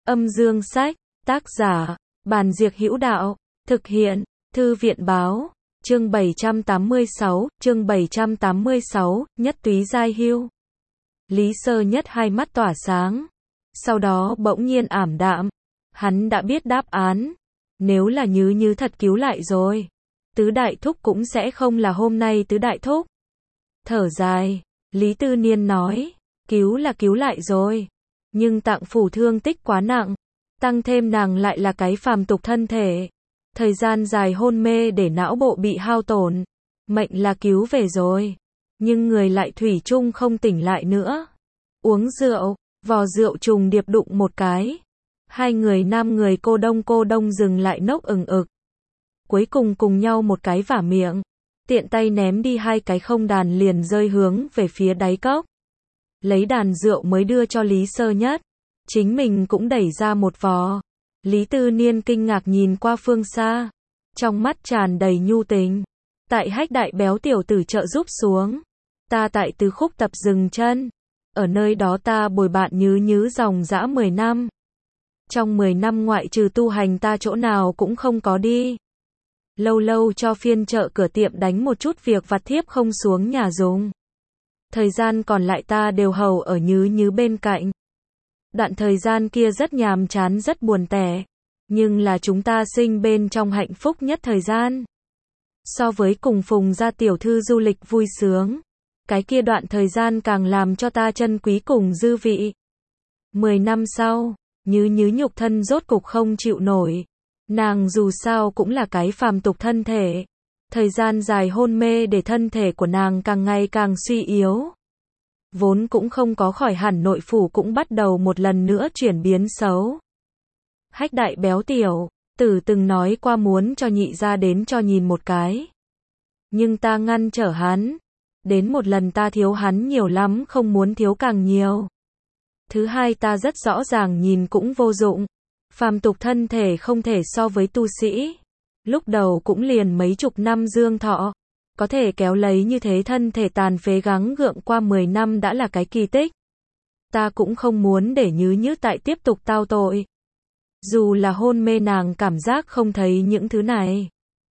Âm dương sách, tác giả, Bàn Diệc Hữu Đạo, thực hiện, Thư viện báo, chương 786, Nhất Túy Giai Hưu. Lý Sơ Nhất hai mắt tỏa sáng, sau đó bỗng nhiên ảm đạm, hắn đã biết đáp án, nếu là Như thật cứu lại rồi, Tứ Đại Thúc cũng sẽ không là hôm nay Tứ Đại Thúc. Thở dài, Lý Tư Niên nói, cứu là cứu lại rồi, nhưng Tạng Phủ thương tích quá nặng, tăng thêm nàng lại là cái phàm tục thân thể, thời gian dài hôn mê để não bộ bị hao tổn, mệnh là cứu về rồi, nhưng người lại thủy chung không tỉnh lại nữa. Uống rượu, vò rượu trùng điệp đụng một cái, hai người nam người cô đông dừng lại nốc ừng ực, cuối cùng cùng nhau một cái vả miệng, tiện tay ném đi hai cái không đàn liền rơi hướng về phía đáy cốc. Lấy đàn rượu mới đưa cho Lý Sơ Nhất, chính mình cũng đẩy ra một vò. Lý Tư Niên kinh ngạc nhìn qua phương xa, trong mắt tràn đầy nhu tình. Tại Hách Đại Béo tiểu tử trợ giúp xuống, ta tại Tứ Khúc tập dừng chân, ở nơi đó ta bồi bạn Như dòng dã 10 năm. Trong 10 năm ngoại trừ tu hành ta chỗ nào cũng không có đi. Lâu lâu cho phiên chợ cửa tiệm đánh một chút việc vặt thiếp không xuống nhà dùng. Thời gian còn lại ta đều hầu ở Như bên cạnh. Đoạn thời gian kia rất nhàm chán rất buồn tẻ, nhưng là chúng ta sinh bên trong hạnh phúc nhất thời gian. So với cùng Phùng gia tiểu thư du lịch vui sướng, cái kia đoạn thời gian càng làm cho ta trân quý cùng dư vị. 10 năm sau, Như nhục thân rốt cục không chịu nổi. Nàng dù sao cũng là cái phàm tục thân thể. Thời gian dài hôn mê để thân thể của nàng càng ngày càng suy yếu. Vốn cũng không có khỏi hẳn nội phủ cũng bắt đầu một lần nữa chuyển biến xấu. Hách Đại Béo tiểu tử từng nói qua muốn cho nhị ra đến cho nhìn một cái. Nhưng ta ngăn trở hắn. Đến một lần ta thiếu hắn nhiều lắm không muốn thiếu càng nhiều. Thứ hai ta rất rõ ràng nhìn cũng vô dụng. Phàm tục thân thể không thể so với tu sĩ. Lúc đầu cũng liền mấy chục năm dương thọ. Có thể kéo lấy như thế thân thể tàn phế gắng gượng qua 10 năm đã là cái kỳ tích. Ta cũng không muốn để Như tại tiếp tục tao tội. Dù là hôn mê nàng cảm giác không thấy những thứ này.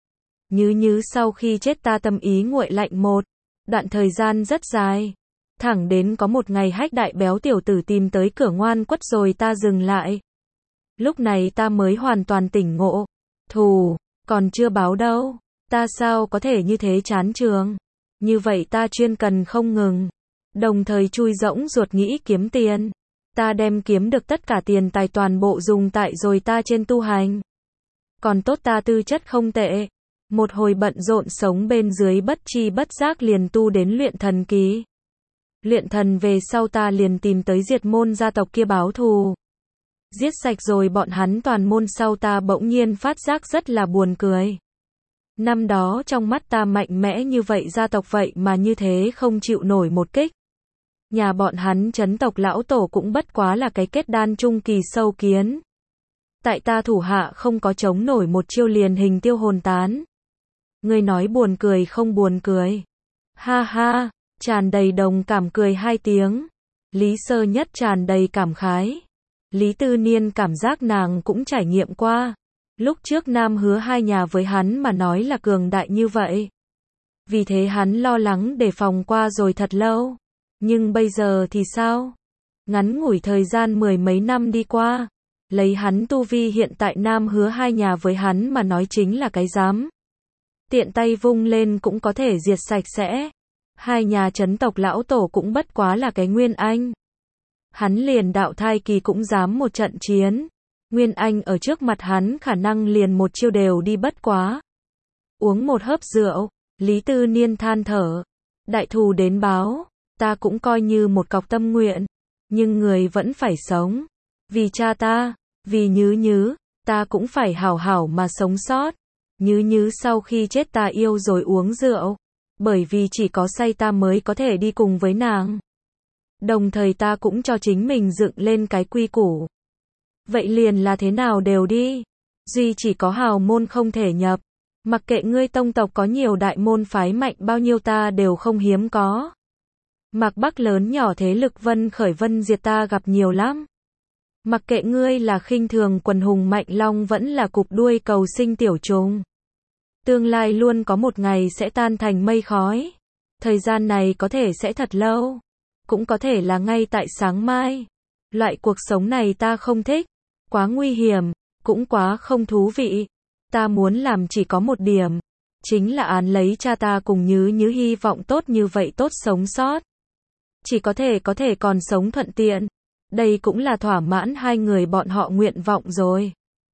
Như sau khi chết ta tâm ý nguội lạnh một đoạn thời gian rất dài. Thẳng đến có một ngày Hách Đại Béo tiểu tử tìm tới cửa ngoan quất rồi ta dừng lại. Lúc này ta mới hoàn toàn tỉnh ngộ. Thù, còn chưa báo đâu. Ta sao có thể như thế chán trường. Như vậy ta chuyên cần không ngừng. Đồng thời chui rỗng ruột nghĩ kiếm tiền. Ta đem kiếm được tất cả tiền tài toàn bộ dùng tại rồi ta trên tu hành. Còn tốt ta tư chất không tệ. Một hồi bận rộn sống bên dưới bất chi bất giác liền tu đến luyện thần kỳ. Luyện thần về sau ta liền tìm tới diệt môn gia tộc kia báo thù. Giết sạch rồi bọn hắn toàn môn sau ta bỗng nhiên phát giác rất là buồn cười. Năm đó trong mắt ta mạnh mẽ như vậy gia tộc vậy mà như thế không chịu nổi một kích. Nhà bọn hắn chấn tộc lão tổ cũng bất quá là cái kết đan trung kỳ sâu kiến. Tại ta thủ hạ không có chống nổi một chiêu liền hình tiêu hồn tán. Ngươi nói buồn cười không buồn cười. Ha ha, tràn đầy đồng cảm cười hai tiếng. Lý Sơ Nhất tràn đầy cảm khái. Lý Tư Niên cảm giác nàng cũng trải nghiệm qua. Lúc trước Nam Hứa hai nhà với hắn mà nói là cường đại như vậy. Vì thế hắn lo lắng đề phòng qua rồi thật lâu. Nhưng bây giờ thì sao? Ngắn ngủi thời gian 10 mấy năm đi qua. Lấy hắn tu vi hiện tại Nam Hứa hai nhà với hắn mà nói chính là cái dám. Tiện tay vung lên cũng có thể diệt sạch sẽ. Hai nhà chấn tộc lão tổ cũng bất quá là cái Nguyên Anh. Hắn liền đạo thai kỳ cũng dám một trận chiến. Nguyên Anh ở trước mặt hắn khả năng liền một chiêu đều đi bất quá. Uống một hớp rượu, Lý Tư Niên than thở. Đại thù đến báo, ta cũng coi như một cọc tâm nguyện. Nhưng người vẫn phải sống. Vì cha ta, vì Như, ta cũng phải hảo hảo mà sống sót. Như sau khi chết ta yêu rồi uống rượu. Bởi vì chỉ có say ta mới có thể đi cùng với nàng. Đồng thời ta cũng cho chính mình dựng lên cái quy củ. Vậy liền là thế nào đều đi. Duy chỉ có hào môn không thể nhập. Mặc kệ ngươi tông tộc có nhiều đại môn phái mạnh bao nhiêu ta đều không hiếm có. Mạc Bắc lớn nhỏ thế lực vân khởi vân diệt ta gặp nhiều lắm. Mặc kệ ngươi là khinh thường quần hùng mạnh long vẫn là cụp đuôi cầu sinh tiểu trùng. Tương lai luôn có một ngày sẽ tan thành mây khói. Thời gian này có thể sẽ thật lâu, cũng có thể là ngay tại sáng mai. Loại cuộc sống này ta không thích, quá nguy hiểm, cũng quá không thú vị. Ta muốn làm chỉ có một điểm, chính là án lấy cha ta cùng Như hy vọng tốt như vậy tốt sống sót. Chỉ có thể còn sống thuận tiện. Đây cũng là thỏa mãn hai người bọn họ nguyện vọng rồi.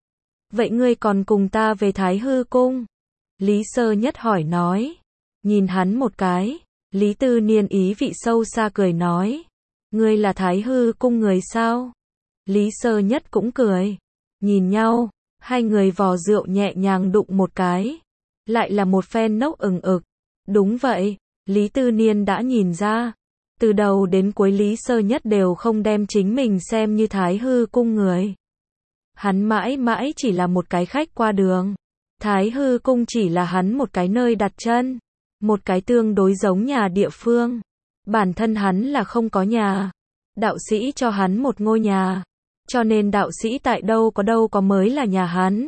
Vậy ngươi còn cùng ta về Thái Hư Cung? Lý Sơ Nhất hỏi nói. Nhìn hắn một cái, Lý Tư Niên ý vị sâu xa cười nói. Ngươi là Thái Hư Cung người sao? Lý Sơ Nhất cũng cười. Nhìn nhau, hai người vò rượu nhẹ nhàng đụng một cái. Lại là một phen nốc ừng ực. Đúng vậy, Lý Tư Niên đã nhìn ra. Từ đầu đến cuối Lý Sơ Nhất đều không đem chính mình xem như Thái Hư Cung người. Hắn mãi mãi chỉ là một cái khách qua đường. Thái Hư Cung chỉ là hắn một cái nơi đặt chân. Một cái tương đối giống nhà địa phương. Bản thân hắn là không có nhà. Đạo sĩ cho hắn một ngôi nhà. Cho nên đạo sĩ tại đâu có mới là nhà hắn.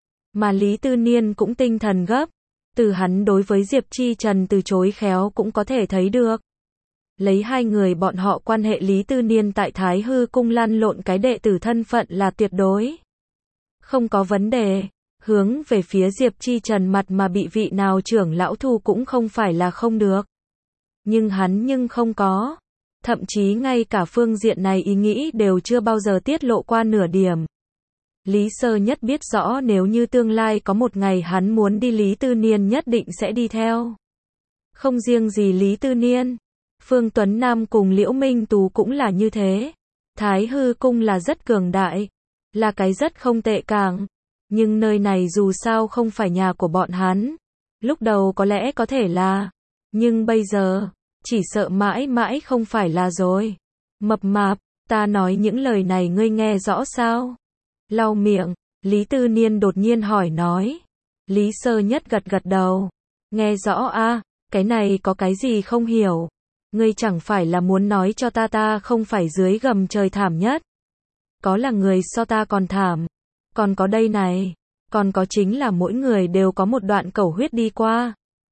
Mà Lý Tư Niên cũng tinh thần gấp. Từ hắn đối với Diệp Chi Trần từ chối khéo cũng có thể thấy được. Lấy hai người bọn họ quan hệ Lý Tư Niên tại Thái Hư Cung lăn lộn cái đệ tử thân phận là tuyệt đối. Không có vấn đề. Hướng về phía Diệp Chi Trần mặt mà bị vị nào trưởng lão thu cũng không phải là không được. Nhưng hắn không có. Thậm chí ngay cả phương diện này ý nghĩ đều chưa bao giờ tiết lộ qua nửa điểm. Lý Sơ Nhất biết rõ nếu như tương lai có một ngày hắn muốn đi Lý Tư Niên nhất định sẽ đi theo. Không riêng gì Lý Tư Niên. Phương Tuấn Nam cùng Liễu Minh Tú cũng là như thế. Thái Hư Cung là rất cường đại. Là cái rất không tệ càng. Nhưng nơi này dù sao không phải nhà của bọn hắn. Lúc đầu có lẽ có thể là. Nhưng bây giờ, chỉ sợ mãi mãi không phải là rồi. Mập mạp, ta nói những lời này ngươi nghe rõ sao? Lau miệng, Lý Tư Niên đột nhiên hỏi nói. Lý Sơ Nhất gật đầu. Nghe rõ a, cái này có cái gì không hiểu? Ngươi chẳng phải là muốn nói cho ta không phải dưới gầm trời thảm nhất. Có là người so ta còn thảm. Còn có đây này. Còn có chính là mỗi người đều có một đoạn cẩu huyết đi qua.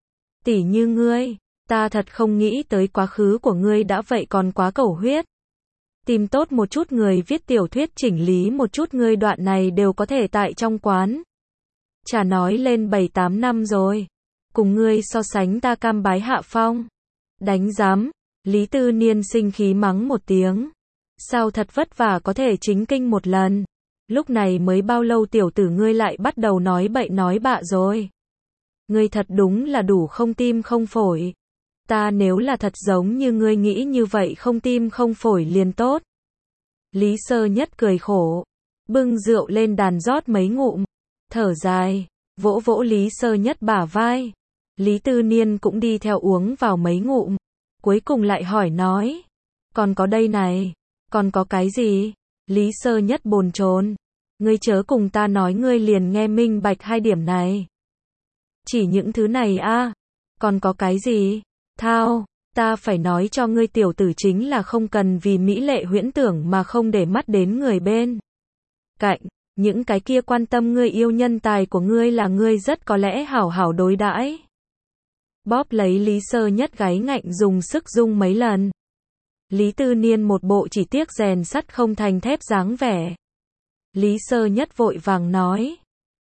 Tỉ như ngươi. Ta thật không nghĩ tới quá khứ của ngươi đã vậy còn quá cẩu huyết. Tìm tốt một chút người viết tiểu thuyết chỉnh lý một chút ngươi đoạn này đều có thể tại trong quán. Chả nói lên 7-8 năm rồi. Cùng ngươi so sánh ta cam bái hạ phong. Đánh giám. Lý Tư Niên sinh khí mắng một tiếng. Sao thật vất vả có thể chính kinh một lần. Lúc này mới bao lâu tiểu tử ngươi lại bắt đầu nói bậy nói bạ rồi. Ngươi thật đúng là đủ không tim không phổi. Ta nếu là thật giống như ngươi nghĩ như vậy không tim không phổi liền tốt. Lý Sơ Nhất cười khổ. Bưng rượu lên đàn rót mấy ngụm. Thở dài. Vỗ vỗ Lý Sơ Nhất bả vai. Lý Tư Niên cũng đi theo uống vào mấy ngụm. Cuối cùng lại hỏi nói. Còn có đây này. Còn có cái gì? Lý Sơ Nhất bồn chồn. Ngươi chớ cùng ta nói ngươi liền nghe minh bạch hai điểm này. Chỉ những thứ này a. Còn có cái gì? Thao, ta phải nói cho ngươi tiểu tử chính là không cần vì mỹ lệ huyễn tưởng mà không để mắt đến người bên cạnh. Những cái kia quan tâm ngươi yêu nhân tài của ngươi là ngươi rất có lẽ hảo hảo đối đãi. Bóp lấy Lý Sơ Nhất gáy ngạnh dùng sức rung mấy lần. Lý Tư Niên một bộ chỉ tiếc rèn sắt không thành thép dáng vẻ. Lý Sơ Nhất vội vàng nói.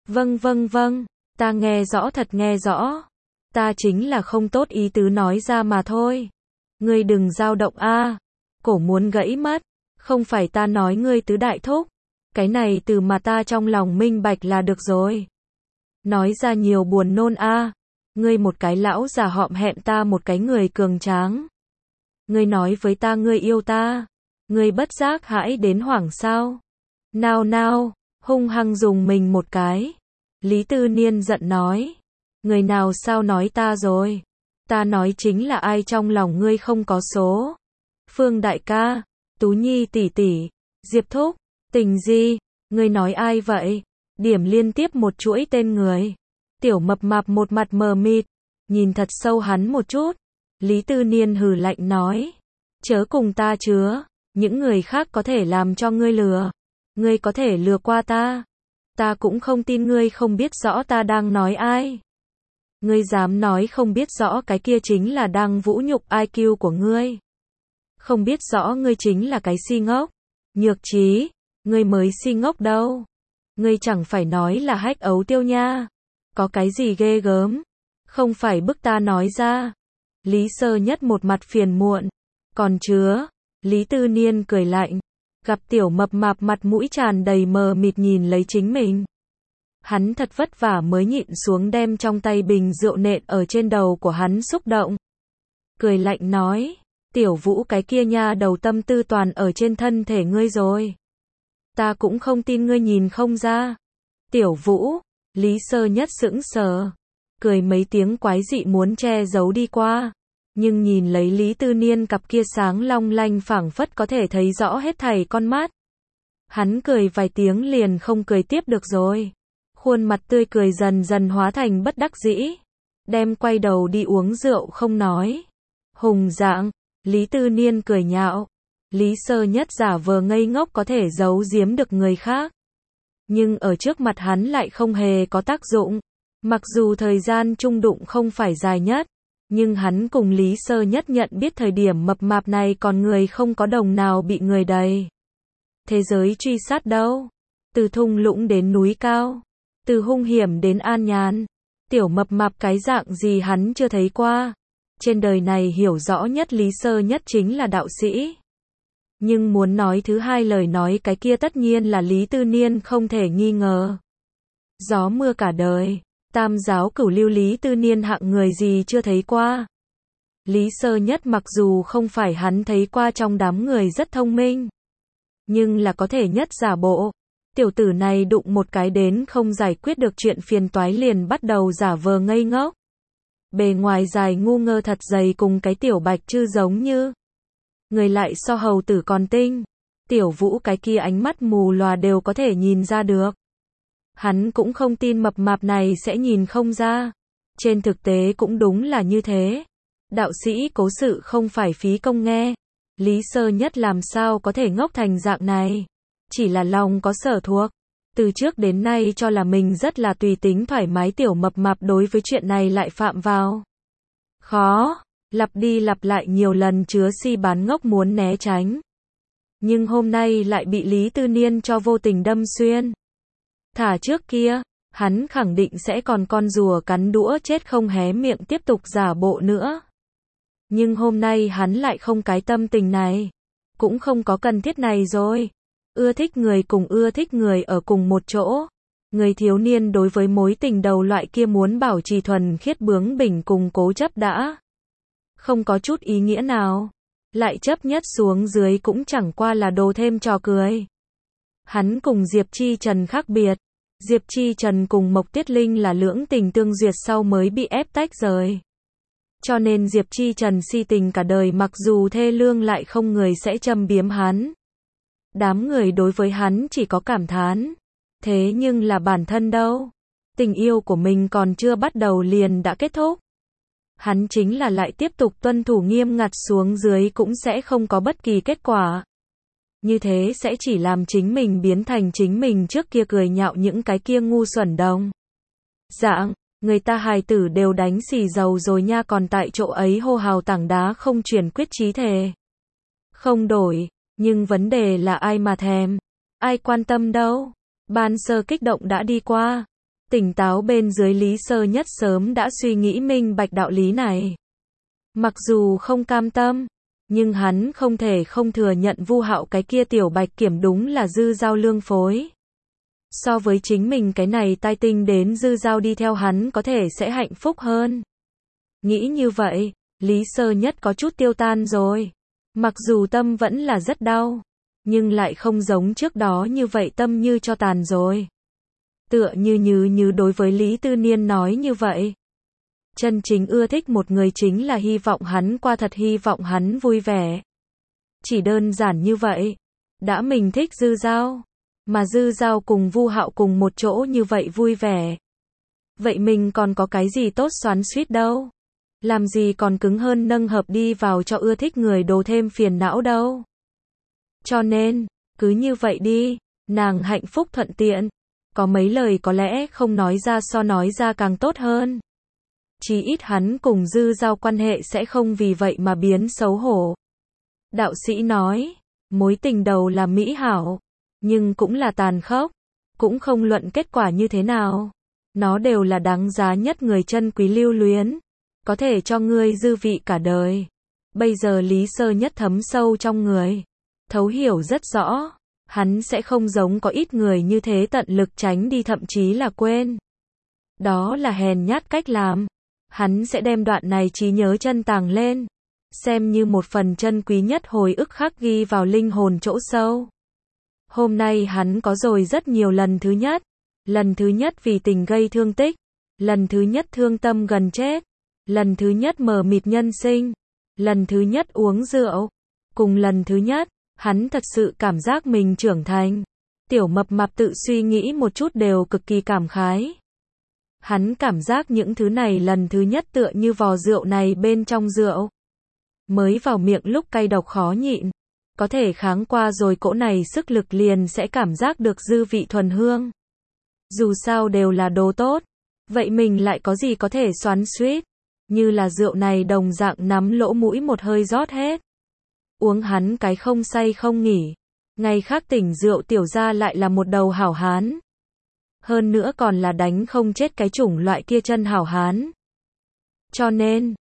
Vâng, ta nghe rõ thật nghe rõ. Ta chính là không tốt ý tứ nói ra mà thôi. Ngươi đừng dao động a. Cổ muốn gãy mất. Không phải ta nói ngươi tứ đại thúc. Cái này từ mà ta trong lòng minh bạch là được rồi. Nói ra nhiều buồn nôn a. Ngươi một cái lão già họm hẹm ta một cái người cường tráng. Ngươi nói với ta ngươi yêu ta. Ngươi bất giác hãi đến hoảng sao. Nào, hung hăng dùng mình một cái. Lý Tư Niên giận nói. Người nào sao nói ta rồi? Ta nói chính là ai trong lòng ngươi không có số. Phương đại ca, Tú Nhi tỷ tỷ, Diệp thúc, Tình Di, ngươi nói ai vậy? Điểm liên tiếp một chuỗi tên người. Tiểu mập mạp một mặt mờ mịt, nhìn thật sâu hắn một chút. Lý Tư Niên hừ lạnh nói. Chớ cùng ta chứa, những người khác có thể làm cho ngươi lừa. Ngươi có thể lừa qua ta. Ta cũng không tin ngươi không biết rõ ta đang nói ai. Ngươi dám nói không biết rõ cái kia chính là đang vũ nhục IQ của ngươi. Không biết rõ ngươi chính là cái si ngốc. Nhược trí, ngươi mới si ngốc đâu. Ngươi chẳng phải nói là hách ấu tiêu nha. Có cái gì ghê gớm. Không phải bức ta nói ra. Lý Sơ Nhất một mặt phiền muộn. Còn chứa, Lý Tư Niên cười lạnh. Gặp tiểu mập mạp mặt mũi tràn đầy mờ mịt nhìn lấy chính mình. Hắn thật vất vả mới nhịn xuống đem trong tay bình rượu nện ở trên đầu của hắn xúc động. Cười lạnh nói, tiểu Vũ cái kia nha đầu tâm tư toàn ở trên thân thể ngươi rồi. Ta cũng không tin ngươi nhìn không ra. Tiểu Vũ, Lý Sơ Nhất sững sờ. Cười mấy tiếng quái dị muốn che giấu đi qua. Nhưng nhìn lấy Lý Tư Niên cặp kia sáng long lanh phảng phất có thể thấy rõ hết thảy con mắt. Hắn cười vài tiếng liền không cười tiếp được rồi. Khuôn mặt tươi cười dần dần hóa thành bất đắc dĩ. Đem quay đầu đi uống rượu không nói. Hùng dạng, Lý Tư Niên cười nhạo. Lý Sơ Nhất giả vờ ngây ngốc có thể giấu giếm được người khác. Nhưng ở trước mặt hắn lại không hề có tác dụng. Mặc dù thời gian chung đụng không phải dài nhất. Nhưng hắn cùng Lý Sơ Nhất nhận biết thời điểm mập mạp này còn người không có đồng nào bị người đầy. Thế giới truy sát đâu? Từ thung lũng đến núi cao. Từ hung hiểm đến an nhàn. Tiểu mập mạp cái dạng gì hắn chưa thấy qua. Trên đời này hiểu rõ nhất Lý Sơ Nhất chính là đạo sĩ. Nhưng muốn nói thứ hai lời nói cái kia tất nhiên là Lý Tư Niên không thể nghi ngờ. Gió mưa cả đời. Tam giáo cửu lưu Lý Tư Niên hạng người gì chưa thấy qua. Lý Sơ Nhất mặc dù không phải hắn thấy qua trong đám người rất thông minh. Nhưng là có thể nhất giả bộ. Tiểu tử này đụng một cái đến không giải quyết được chuyện phiền toái liền bắt đầu giả vờ ngây ngốc. Bề ngoài dài ngu ngơ thật dày cùng cái tiểu bạch chư giống như. Người lại so hầu tử còn tinh. Tiểu Vũ cái kia ánh mắt mù lòa đều có thể nhìn ra được. Hắn cũng không tin mập mạp này sẽ nhìn không ra. Trên thực tế cũng đúng là như thế. Đạo sĩ cố sự không phải phí công nghe. Lý Sơ Nhất làm sao có thể ngốc thành dạng này. Chỉ là lòng có sở thuộc. Từ trước đến nay cho là mình rất là tùy tính thoải mái tiểu mập mạp đối với chuyện này lại phạm vào. Khó, lặp đi lặp lại nhiều lần chứa si bán ngốc muốn né tránh. Nhưng hôm nay lại bị Lý Tư Niên cho vô tình đâm xuyên. Thả trước kia, hắn khẳng định sẽ còn con rùa cắn đũa chết không hé miệng tiếp tục giả bộ nữa. Nhưng hôm nay hắn lại không cái tâm tình này. Cũng không có cần thiết này rồi. Ưa thích người cùng ưa thích người ở cùng một chỗ. Người thiếu niên đối với mối tình đầu loại kia muốn bảo trì thuần khiết bướng bỉnh cùng cố chấp đã. Không có chút ý nghĩa nào. Lại chấp nhất xuống dưới cũng chẳng qua là đồ thêm trò cười. Hắn cùng Diệp Chi Trần khác biệt. Diệp Chi Trần cùng Mộc Tiết Linh là lưỡng tình tương duyệt sau mới bị ép tách rời. Cho nên Diệp Chi Trần si tình cả đời mặc dù thê lương lại không người sẽ châm biếm hắn. Đám người đối với hắn chỉ có cảm thán. Thế nhưng là bản thân đâu? Tình yêu của mình còn chưa bắt đầu liền đã kết thúc. Hắn chính là lại tiếp tục tuân thủ nghiêm ngặt xuống dưới cũng sẽ không có bất kỳ kết quả. Như thế sẽ chỉ làm chính mình biến thành chính mình trước kia cười nhạo những cái kia ngu xuẩn đồng. Dạng, người ta hài tử đều đánh xì dầu rồi nha còn tại chỗ ấy hô hào tảng đá không chuyển quyết chí thề. Không đổi, nhưng vấn đề là ai mà thèm, ai quan tâm đâu. Ban sơ kích động đã đi qua. Tỉnh táo bên dưới Lý Sơ Nhất sớm đã suy nghĩ minh bạch đạo lý này. Mặc dù không cam tâm, nhưng hắn không thể không thừa nhận Vu Hạo cái kia tiểu bạch kiểm đúng là dư giao lương phối. So với chính mình cái này tai tinh đến dư giao đi theo hắn có thể sẽ hạnh phúc hơn. Nghĩ như vậy, Lý Sơ Nhất có chút tiêu tan rồi. Mặc dù tâm vẫn là rất đau, nhưng lại không giống trước đó như vậy tâm như cho tàn rồi. Tựa như đối với Lý Tư Niên nói như vậy. Chân chính ưa thích một người chính là hy vọng hắn qua thật hy vọng hắn vui vẻ. Chỉ đơn giản như vậy. Đã mình thích dư giao. Mà dư giao cùng Vu Hạo cùng một chỗ như vậy vui vẻ. Vậy mình còn có cái gì tốt xoắn xuýt đâu. Làm gì còn cứng hơn nâng hợp đi vào cho ưa thích người đồ thêm phiền não đâu. Cho nên, cứ như vậy đi. Nàng hạnh phúc thuận tiện. Có mấy lời có lẽ không nói ra so nói ra càng tốt hơn. Chí ít hắn cùng Dư Giao quan hệ sẽ không vì vậy mà biến xấu hổ. Đạo sĩ nói, mối tình đầu là mỹ hảo, nhưng cũng là tàn khốc, cũng không luận kết quả như thế nào. Nó đều là đáng giá nhất người chân quý lưu luyến, có thể cho ngươi dư vị cả đời. Bây giờ Lý Sơ Nhất thấm sâu trong người, thấu hiểu rất rõ, hắn sẽ không giống có ít người như thế tận lực tránh đi thậm chí là quên. Đó là hèn nhát cách làm. Hắn sẽ đem đoạn này trí nhớ chân tàng lên, xem như một phần chân quý nhất hồi ức khắc ghi vào linh hồn chỗ sâu. Hôm nay hắn có rồi rất nhiều lần thứ nhất. Lần thứ nhất vì tình gây thương tích, lần thứ nhất thương tâm gần chết, lần thứ nhất mờ mịt nhân sinh, lần thứ nhất uống rượu, cùng lần thứ nhất, hắn thật sự cảm giác mình trưởng thành. Tiểu Mập Mạp tự suy nghĩ một chút đều cực kỳ cảm khái. Hắn cảm giác những thứ này lần thứ nhất tựa như vò rượu này bên trong rượu. Mới vào miệng lúc cay độc khó nhịn, có thể kháng qua rồi cỗ này sức lực liền sẽ cảm giác được dư vị thuần hương. Dù sao đều là đồ tốt, vậy mình lại có gì có thể xoắn xuýt, như là rượu này đồng dạng nắm lỗ mũi một hơi rót hết. Uống hắn cái không say không nghỉ, ngày khác tỉnh rượu tiểu ra lại là một đầu hảo hán. Hơn nữa còn là đánh không chết cái chủng loại kia chân hảo hán. Cho nên,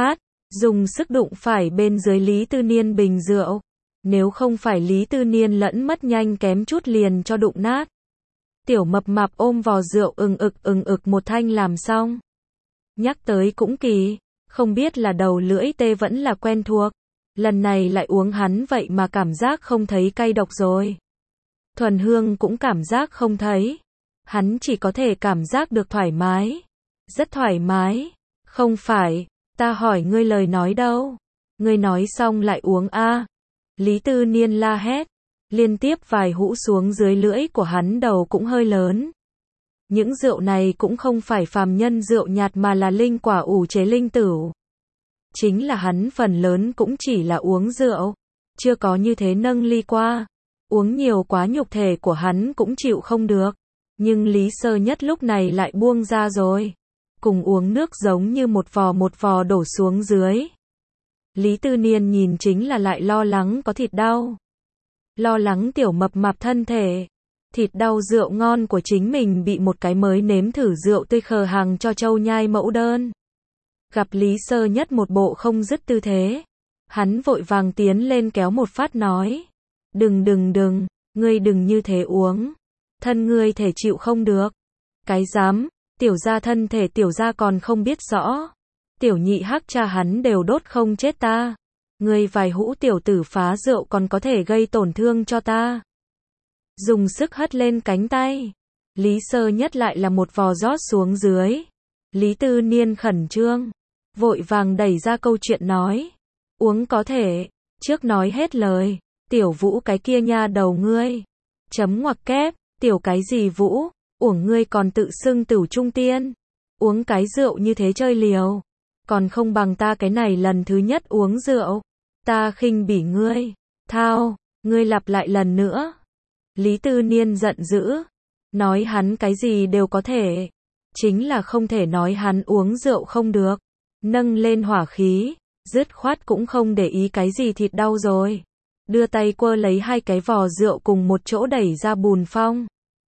dùng sức đụng phải bên dưới Lý Tư Niên bình rượu. Nếu không phải Lý Tư Niên lẫn mất nhanh kém chút liền cho đụng nát. Tiểu Mập Mạp ôm vò rượu ừng ực một thanh làm xong. Nhắc tới cũng kỳ, không biết là đầu lưỡi tê vẫn là quen thuộc. Lần này lại uống hắn vậy mà cảm giác không thấy cay độc rồi. Thuần hương cũng cảm giác không thấy. Hắn chỉ có thể cảm giác được thoải mái. Rất thoải mái. Không phải, ta hỏi ngươi lời nói đâu. Ngươi nói xong lại uống a. Lý Tư Niên la hét. Liên tiếp vài hũ xuống dưới lưỡi của hắn đầu cũng hơi lớn. Những rượu này cũng không phải phàm nhân rượu nhạt mà là linh quả ủ chế linh tửu. Chính là hắn phần lớn cũng chỉ là uống rượu. Chưa có như thế nâng ly qua. Uống nhiều quá nhục thể của hắn cũng chịu không được. Nhưng Lý Sơ Nhất lúc này lại buông ra rồi. Cùng uống nước giống như một vò đổ xuống dưới. Lý Tư Niên nhìn chính là lại lo lắng có thịt đau. Lo lắng Tiểu Mập Mạp thân thể. Thịt đau rượu ngon của chính mình bị một cái mới nếm thử rượu tươi khờ hàng cho trâu nhai mẫu đơn. Gặp Lý Sơ Nhất một bộ không dứt tư thế. Hắn vội vàng tiến lên kéo một phát nói. Đừng, ngươi đừng như thế uống. Thân ngươi thể chịu không được. Cái dám, tiểu gia thân thể tiểu gia còn không biết rõ. Tiểu nhị hắc cha hắn đều đốt không chết ta. Ngươi vài hũ tiểu tử phá rượu còn có thể gây tổn thương cho ta. Dùng sức hất lên cánh tay. Lý Sơ Nhất lại là một vò rót xuống dưới. Lý Tư Niên khẩn trương. Vội vàng đẩy ra câu chuyện nói. Uống có thể. Trước nói hết lời. Tiểu Vũ cái kia nha đầu ngươi. Chấm ngoặc kép. Tiểu cái gì Vũ. Uổng ngươi còn tự xưng Tửu Trung Tiên. Uống cái rượu như thế chơi liều. Còn không bằng ta cái này lần thứ nhất uống rượu. Ta khinh bỉ ngươi. Thao. Ngươi lặp lại lần nữa. Lý Tư Niên giận dữ. Nói hắn cái gì đều có thể. Chính là không thể nói hắn uống rượu không được. Nâng lên hỏa khí. Dứt khoát cũng không để ý cái gì thịt đau rồi. Đưa tay quơ lấy hai cái vò rượu cùng một chỗ đẩy ra bùn phong.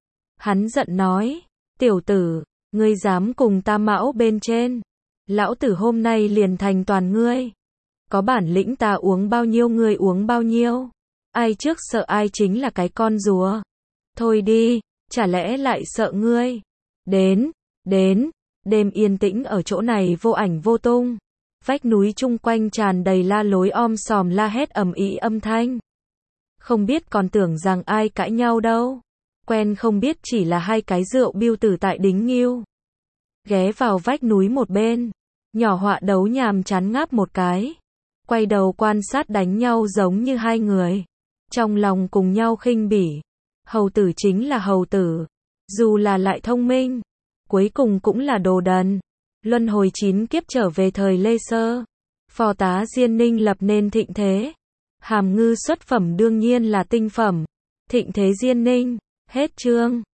Hắn giận nói. Tiểu tử, ngươi dám cùng ta mão bên trên. Lão tử hôm nay liền thành toàn ngươi. Có bản lĩnh ta uống bao nhiêu ngươi uống bao nhiêu. Ai trước sợ ai chính là cái con rùa. Thôi đi, chả lẽ lại sợ ngươi. Đến, đêm yên tĩnh ở chỗ này vô ảnh vô tung. Vách núi chung quanh tràn đầy la lối om sòm la hét ầm ĩ âm thanh. Không biết còn tưởng rằng ai cãi nhau đâu. Quen không biết chỉ là hai cái rượu biêu tử tại đính nghiêu. Ghé vào vách núi một bên. Nhỏ Họa Đấu nhàm chán ngáp một cái. Quay đầu quan sát đánh nhau giống như hai người. Trong lòng cùng nhau khinh bỉ. Hầu tử chính là hầu tử. Dù là lại thông minh. Cuối cùng cũng là đồ đần. Luân hồi 9 kiếp trở về thời Lê Sơ. Phò tá Diên Ninh lập nên thịnh thế. Hàm ngư xuất phẩm đương nhiên là tinh phẩm. Thịnh thế Diên Ninh. Hết chương.